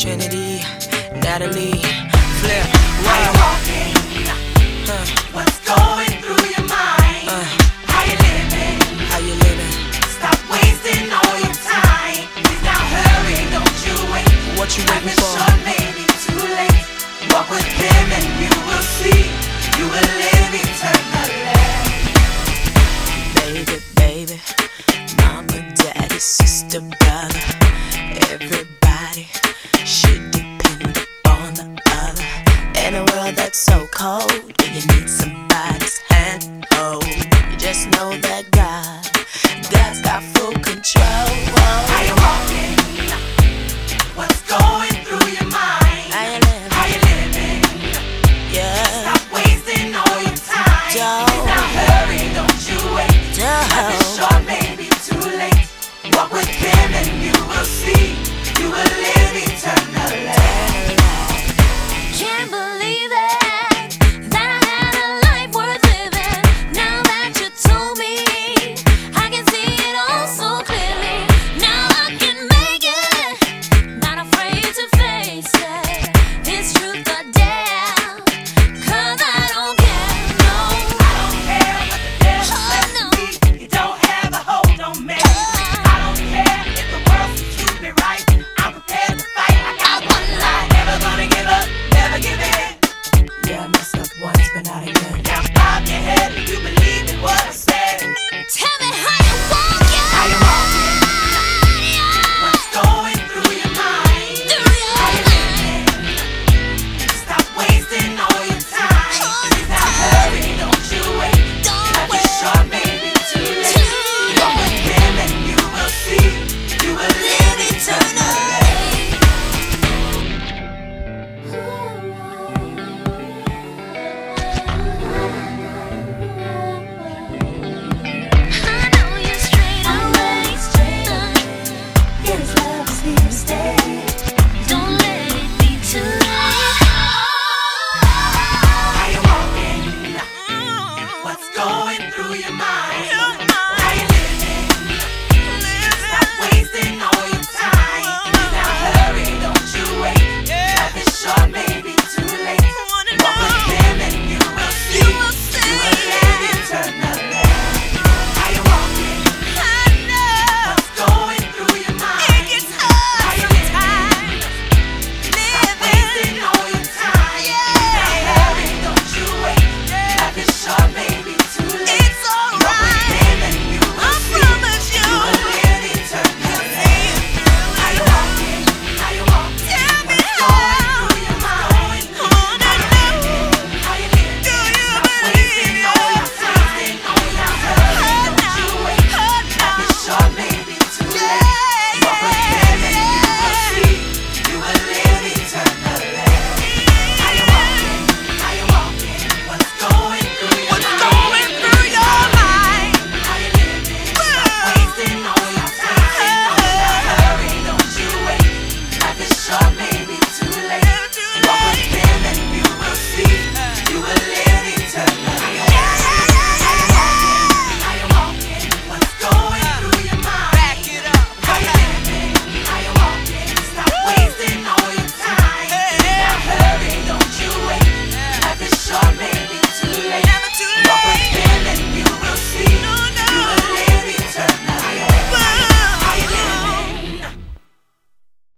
Trinity, Natalie, Flip, How you walking? What's going through your mind? How you living? How you living? Stop wasting all your time. Please now hurry, don't you wait. What you Life waiting is for? short, maybe too late. Walk with him and you will see. You will live eternally. Baby, baby, mama, daddy, sister, brother, everybody should depend upon the other. In a world that's so cold,